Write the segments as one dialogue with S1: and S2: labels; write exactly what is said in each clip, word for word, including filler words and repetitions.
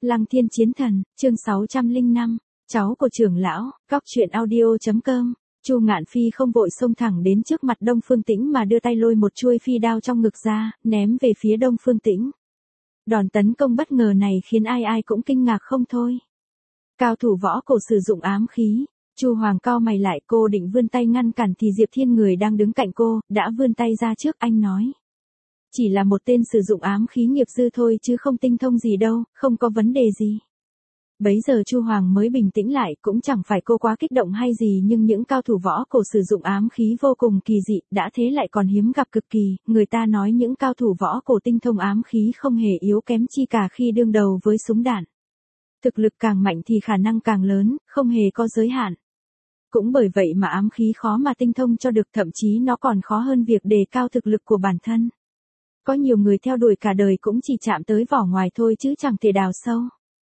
S1: Lăng Thiên Chiến Thần, chương sáu trăm lẻ năm, cháu của trưởng lão, góc truyện audio.com. Chu Ngạn Phi không vội xông thẳng đến trước mặt Đông Phương Tĩnh mà đưa tay lôi một chuôi phi đao trong ngực ra, ném về phía Đông Phương Tĩnh. Đòn tấn công bất ngờ này khiến ai ai cũng kinh ngạc không thôi. Cao thủ võ cổ sử dụng ám khí. Chu Hoàng cau mày lại, cô định vươn tay ngăn cản thì Diệp Thiên người đang đứng cạnh cô, đã vươn tay ra trước. Anh nói. Chỉ là một tên sử dụng ám khí nghiệp dư thôi chứ không tinh thông gì đâu, không có vấn đề gì. Bấy giờ Chu Hoàng mới bình tĩnh lại, cũng chẳng phải cô quá kích động hay gì, nhưng những cao thủ võ cổ sử dụng ám khí vô cùng kỳ dị, đã thế lại còn hiếm gặp cực kỳ, người ta nói những cao thủ võ cổ tinh thông ám khí không hề yếu kém chi cả khi đương đầu với súng đạn. Thực lực càng mạnh thì khả năng càng lớn, không hề có giới hạn. Cũng bởi vậy mà ám khí khó mà tinh thông cho được, thậm chí nó còn khó hơn việc đề cao thực lực của bản thân. Có nhiều người theo đuổi cả đời cũng chỉ chạm tới vỏ ngoài thôi chứ chẳng thể đào sâu.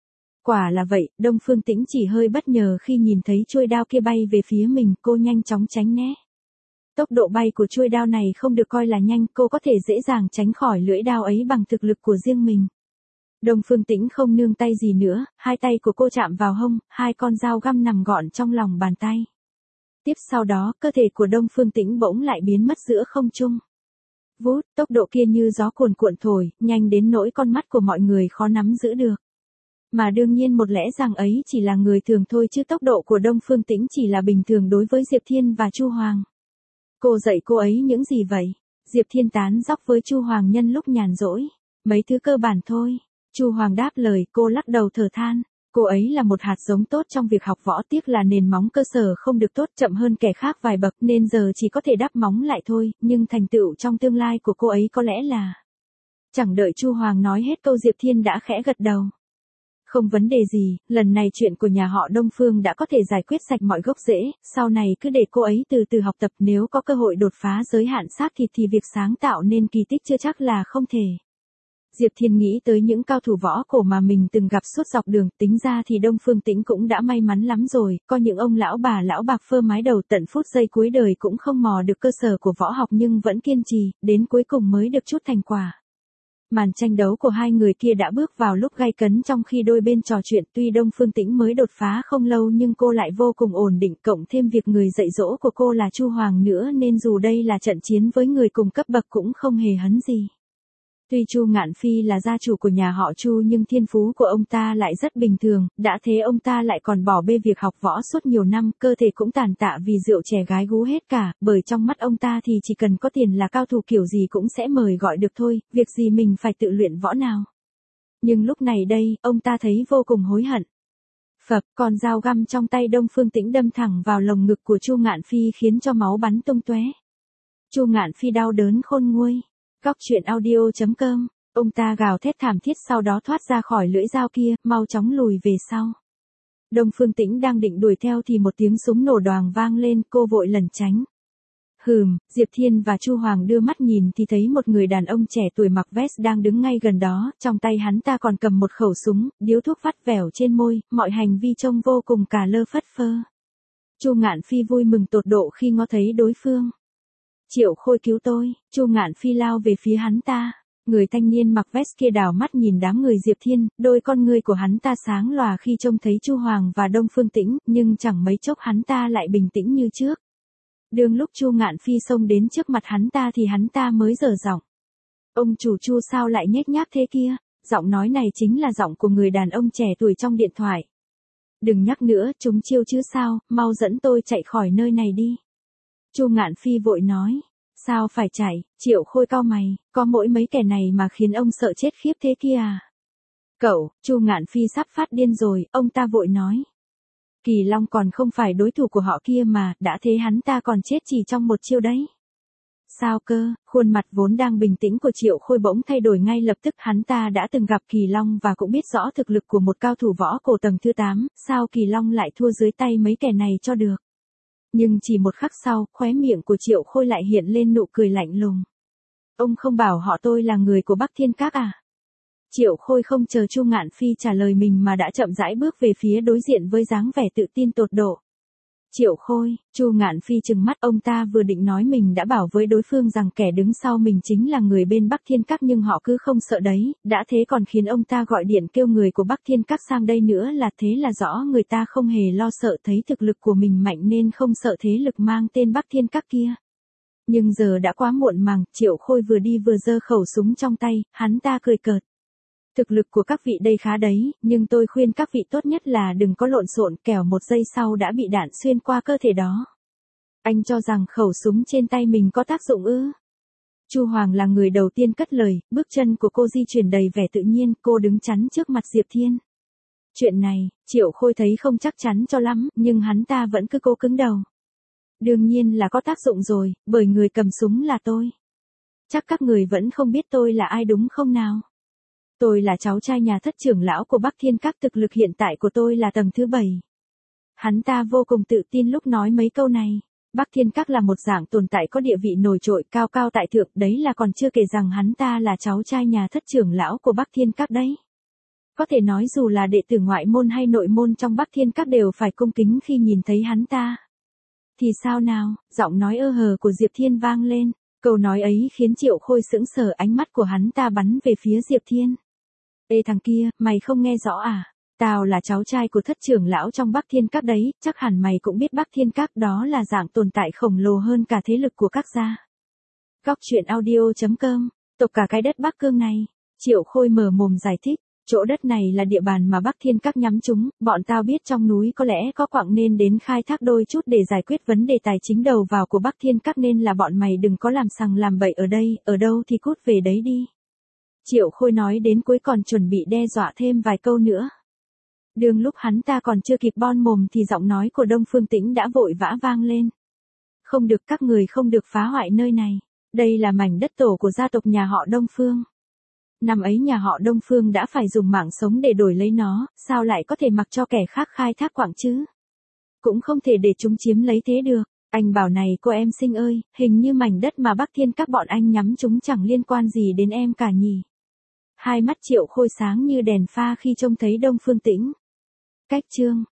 S1: Quả là vậy, Đông Phương Tĩnh chỉ hơi bất ngờ khi nhìn thấy chuôi đao kia bay về phía mình, cô nhanh chóng tránh né. Tốc độ bay của chuôi đao này không được coi là nhanh, cô có thể dễ dàng tránh khỏi lưỡi đao ấy bằng thực lực của riêng mình. Đông Phương Tĩnh không nương tay gì nữa, hai tay của cô chạm vào hông, hai con dao găm nằm gọn trong lòng bàn tay. Tiếp sau đó, cơ thể của Đông Phương Tĩnh bỗng lại biến mất giữa không trung. Vút, tốc độ kia như gió cuồn cuộn thổi, nhanh đến nỗi con mắt của mọi người khó nắm giữ được. Mà đương nhiên một lẽ rằng ấy chỉ là người thường thôi chứ tốc độ của Đông Phương Tĩnh chỉ là bình thường đối với Diệp Thiên và Chu Hoàng. Cô dạy cô ấy những gì vậy? Diệp Thiên tán dóc với Chu Hoàng nhân lúc nhàn rỗi. Mấy thứ cơ bản thôi. Chu Hoàng đáp lời, cô lắc đầu thở than. Cô ấy là một hạt giống tốt trong việc học võ, tiếc là nền móng cơ sở không được tốt, chậm hơn kẻ khác vài bậc nên giờ chỉ có thể đắp móng lại thôi, nhưng thành tựu trong tương lai của cô ấy có lẽ là... Chẳng đợi Chu Hoàng nói hết câu Diệp Thiên đã khẽ gật đầu. Không vấn đề gì, lần này chuyện của nhà họ Đông Phương đã có thể giải quyết sạch mọi gốc rễ, sau này cứ để cô ấy từ từ học tập, nếu có cơ hội đột phá giới hạn xác thịt thì việc sáng tạo nên kỳ tích chưa chắc là không thể. Diệp Thiên nghĩ tới những cao thủ võ cổ mà mình từng gặp suốt dọc đường, tính ra thì Đông Phương Tĩnh cũng đã may mắn lắm rồi, có những ông lão bà lão bạc phơ mái đầu tận phút giây cuối đời cũng không mò được cơ sở của võ học nhưng vẫn kiên trì, đến cuối cùng mới được chút thành quả. Màn tranh đấu của hai người kia đã bước vào lúc gay cấn trong khi đôi bên trò chuyện, tuy Đông Phương Tĩnh mới đột phá không lâu nhưng cô lại vô cùng ổn định, cộng thêm việc người dạy dỗ của cô là Chu Hoàng nữa nên dù đây là trận chiến với người cùng cấp bậc cũng không hề hấn gì. Tuy Chu Ngạn Phi là gia chủ của nhà họ Chu nhưng thiên phú của ông ta lại rất bình thường, đã thế ông ta lại còn bỏ bê việc học võ suốt nhiều năm, cơ thể cũng tàn tạ vì rượu chè gái gú hết cả, bởi trong mắt ông ta thì chỉ cần có tiền là cao thủ kiểu gì cũng sẽ mời gọi được thôi, việc gì mình phải tự luyện võ nào. Nhưng lúc này đây, ông ta thấy vô cùng hối hận. Phập, con dao găm trong tay Đông Phương Tĩnh đâm thẳng vào lồng ngực của Chu Ngạn Phi khiến cho máu bắn tung tóe. Chu Ngạn Phi đau đớn khôn nguôi. Góc truyện audio.com, ông ta gào thét thảm thiết sau đó thoát ra khỏi lưỡi dao kia, mau chóng lùi về sau. Đông Phương Tĩnh đang định đuổi theo thì một tiếng súng nổ đoàng vang lên, cô vội lẩn tránh. Hừm, Diệp Thiên và Chu Hoàng đưa mắt nhìn thì thấy một người đàn ông trẻ tuổi mặc vest đang đứng ngay gần đó, trong tay hắn ta còn cầm một khẩu súng, điếu thuốc vắt vẻo trên môi, mọi hành vi trông vô cùng cà lơ phất phơ. Chu Ngạn Phi vui mừng tột độ khi ngó thấy đối phương. Triệu Khôi cứu tôi, Chu Ngạn Phi lao về phía hắn ta. Người thanh niên mặc vest kia đảo mắt nhìn đám người Diệp Thiên, đôi con ngươi của hắn ta sáng lòa khi trông thấy Chu Hoàng và Đông Phương Tĩnh, nhưng chẳng mấy chốc hắn ta lại bình tĩnh như trước. Đương lúc Chu Ngạn Phi xông đến trước mặt hắn ta thì hắn ta mới dở giọng. Ông chủ Chu sao lại nhếch nhác thế kia? Giọng nói này chính là giọng của người đàn ông trẻ tuổi trong điện thoại. Đừng nhắc nữa, chúng chiêu chứ sao, mau dẫn tôi chạy khỏi nơi này đi. Chu Ngạn Phi vội nói, sao phải chạy? Triệu Khôi cau mày, có mỗi mấy kẻ này mà khiến ông sợ chết khiếp thế kia à? Cậu, Chu Ngạn Phi sắp phát điên rồi, ông ta vội nói. Kỳ Long còn không phải đối thủ của họ kia mà, đã thế hắn ta còn chết chỉ trong một chiêu đấy. Sao cơ? Khuôn mặt vốn đang bình tĩnh của Triệu Khôi bỗng thay đổi ngay lập tức, hắn ta đã từng gặp Kỳ Long và cũng biết rõ thực lực của một cao thủ võ cổ tầng thứ tám, sao Kỳ Long lại thua dưới tay mấy kẻ này cho được? Nhưng chỉ một khắc sau, khóe miệng của Triệu Khôi lại hiện lên nụ cười lạnh lùng. Ông không bảo họ tôi là người của Bắc Thiên Các à? Triệu Khôi không chờ Chu Ngạn Phi trả lời mình mà đã chậm rãi bước về phía đối diện với dáng vẻ tự tin tột độ. Triệu Khôi, Chu Ngạn Phi trừng mắt, ông ta vừa định nói mình đã bảo với đối phương rằng kẻ đứng sau mình chính là người bên Bắc Thiên Các nhưng họ cứ không sợ đấy, đã thế còn khiến ông ta gọi điện kêu người của Bắc Thiên Các sang đây nữa là thế là rõ người ta không hề lo sợ, thấy thực lực của mình mạnh nên không sợ thế lực mang tên Bắc Thiên Các kia. Nhưng giờ đã quá muộn màng, Triệu Khôi vừa đi vừa giơ khẩu súng trong tay, hắn ta cười cợt. Thực lực của các vị đây khá đấy, nhưng tôi khuyên các vị tốt nhất là đừng có lộn xộn, kẻo một giây sau đã bị đạn xuyên qua cơ thể đó. Anh cho rằng khẩu súng trên tay mình có tác dụng ư? Chu Hoàng là người đầu tiên cất lời, bước chân của cô di chuyển đầy vẻ tự nhiên, cô đứng chắn trước mặt Diệp Thiên. Chuyện này, Triệu Khôi thấy không chắc chắn cho lắm, nhưng hắn ta vẫn cứ cố cứng đầu. Đương nhiên là có tác dụng rồi, bởi người cầm súng là tôi. Chắc các người vẫn không biết tôi là ai đúng không nào? Tôi là cháu trai nhà thất trưởng lão của Bắc Thiên Các, thực lực hiện tại của tôi là tầng thứ bảy. Hắn ta vô cùng tự tin lúc nói mấy câu này. Bắc Thiên Các là một dạng tồn tại có địa vị nổi trội, cao cao tại thượng, đấy là còn chưa kể rằng hắn ta là cháu trai nhà thất trưởng lão của Bắc Thiên Các đấy. Có thể nói dù là đệ tử ngoại môn hay nội môn trong Bắc Thiên Các đều phải cung kính khi nhìn thấy hắn ta. Thì sao nào, giọng nói ơ hờ của Diệp Thiên vang lên. Câu nói ấy khiến Triệu Khôi sững sờ, ánh mắt của hắn ta bắn về phía Diệp Thiên. Ê thằng kia, mày không nghe rõ à? Tao là cháu trai của thất trưởng lão trong Bắc Thiên Các đấy, chắc hẳn mày cũng biết Bắc Thiên Các đó là dạng tồn tại khổng lồ hơn cả thế lực của các gia. Góc truyện audio chấm com, tộc cả cái đất Bắc Cương này. Triệu Khôi mở mồm giải thích, chỗ đất này là địa bàn mà Bắc Thiên Các nhắm trúng, bọn tao biết trong núi có lẽ có quặng nên đến khai thác đôi chút để giải quyết vấn đề tài chính đầu vào của Bắc Thiên Các, nên là bọn mày đừng có làm sằng làm bậy ở đây, ở đâu thì cút về đấy đi. Triệu Khôi nói đến cuối còn chuẩn bị đe dọa thêm vài câu nữa. Đương lúc hắn ta còn chưa kịp bon mồm thì giọng nói của Đông Phương Tĩnh đã vội vã vang lên. Không được, các người không được phá hoại nơi này. Đây là mảnh đất tổ của gia tộc nhà họ Đông Phương. Năm ấy nhà họ Đông Phương đã phải dùng mạng sống để đổi lấy nó, sao lại có thể mặc cho kẻ khác khai thác quặng chứ? Cũng không thể để chúng chiếm lấy thế được. Anh bảo này cô em xinh ơi, hình như mảnh đất mà Bắc Thiên Các bọn anh nhắm chúng chẳng liên quan gì đến em cả nhỉ? Hai mắt Triệu Khôi sáng như đèn pha khi trông thấy Đông Phương Tĩnh. Cách chương